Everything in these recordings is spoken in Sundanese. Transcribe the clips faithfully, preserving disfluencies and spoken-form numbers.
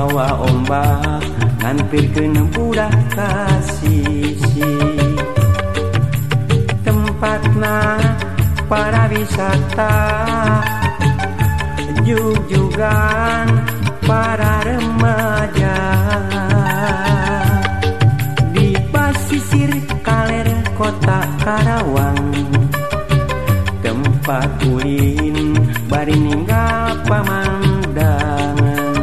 mawa ombak ngampirkeun budak ka sisi tempatna para wisata jug-jugan para remaja di pasisir kaler kota Karawang tempat ulin bari ninggal pamandangan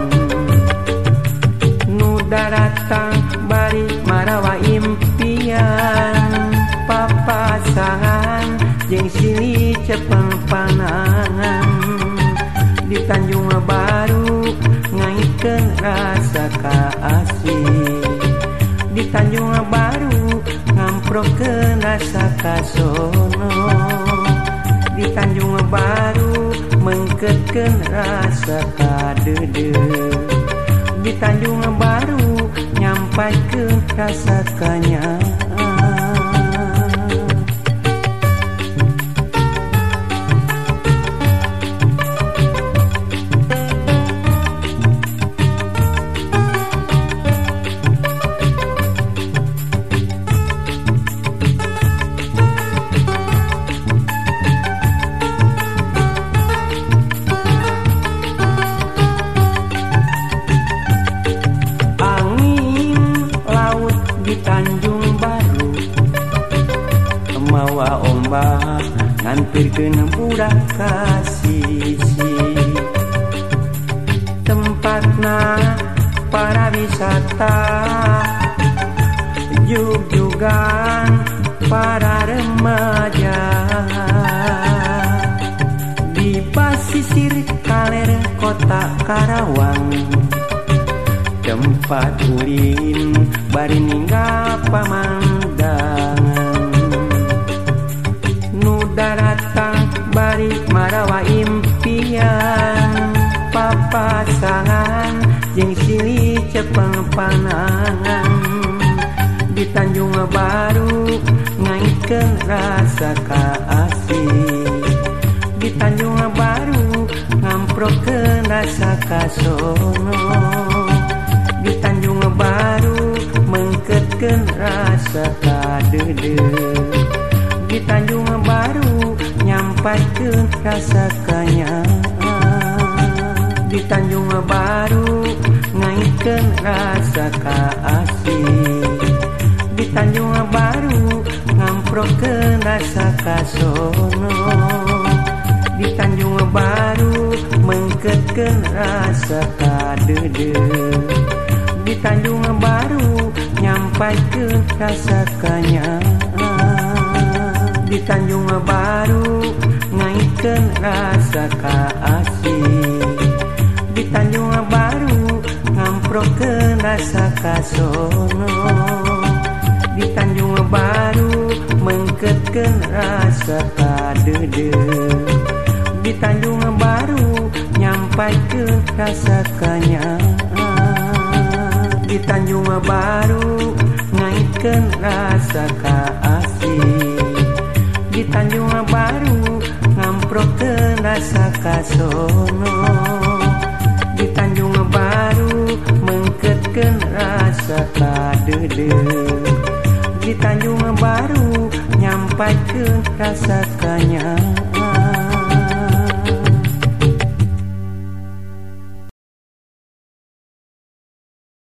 nu daratang bari marawa impian papasangan jeung silih cepeng panangan di Tanjung Baru ngaitkeun rasa kaasih di Tanjung Baru ngamprokeun rasa kasono di Tanjung Baru mengkeutkeun rasa kadede di Tanjung Baru nyampaikeun rasa kanyaan. Tanjung Baru mawa ombak ngampirkeun budak ka sisi tempatna para wisata jug-jugan para remaja di pasisir kaler kota Karawang tempat ulin bari ninggal pamandangan nu daratang bari marawa impian papasangan jeung silih cepeng panangan di Tanjung Baru ngaitkeun rasa kaasih di Tanjung Baru ngamprokeun rasa kasono di Tanjung Baru mengkeutkeun rasa kadede di Tanjung Baru nyampaikeun rasa kanyaan di Tanjung Baru ngaitkeun rasa kaasih di Tanjung Baru ngamprokeun rasa kasono di Tanjung Baru mengkeutkeun rasa kadede di Tanjung Baru nyampaikeun rasa kanyaan di Tanjung Baru ngaitkeun rasa kaasih di Tanjung Baru ngamprokeun rasa kasono di Tanjung Baru mengkeutkeun rasa kadede di Tanjung Baru nyampaikeun rasa kanyaan di Tanjung Baru ngaitkeun rasa kaasih di Tanjung Baru ngamprokeun rasa kasono di Tanjung Baru mengkeutkeun rasa kadede di Tanjung Baru nyampaikeun rasa kanyaan.